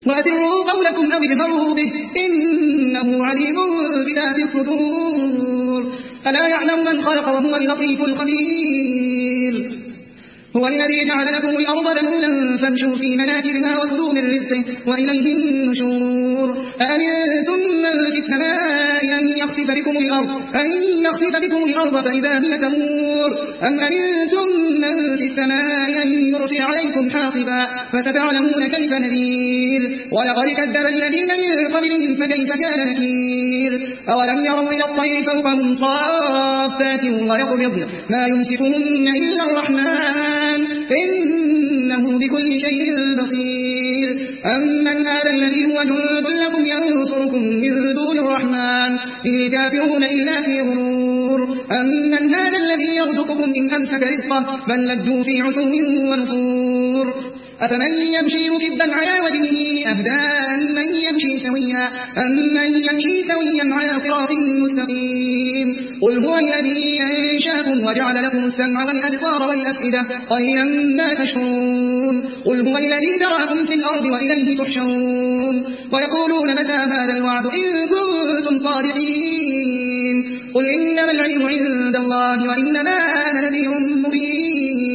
وأسروا قولكم أو اجهروا به إنه عليم بذات الصدور ألا يعلم من خلق وهو اللطيف الخبير هو الذي جعل لكم الأرض ذلولا فامشوا في مناكبها وكلوا من رزقه وإليه النشور أأمنتم من في السماء أن يخسف بكم الأرض فإذا هي تمور أم أمنتم من في السماء أن يرسل عليكم حاصبا فستعلمون كيف نذير ولقد كذب الذين من قبلهم فكيف كان نكير أولم يروا إلى الطير فوقهم صافات ويقبضن ما يمسكهن إلا الرحمن إنه بكل شيء بصير أمن هذا الذي هو جند لكم ينصركم من دون الرحمن إن الكافرون إلا في غرور أمن هذا الذي يرزقكم إن أمسك رزقه بل لجوا في عتو ونفور أفمن يمشي مكبا على وجهه أهدى أمن يمشي سويا على صراط مستقيم قل هو الذي أنشأكم وجعل لكم السمع والأبصار والأفئدة قليلا ما تشكرون قل هو الذي ذرأكم في الأرض وإليه تحشرون ويقولون متى هذا الوعد إن كنتم صادقين قل إنما العلم عند الله وإنما أنا نذير مبين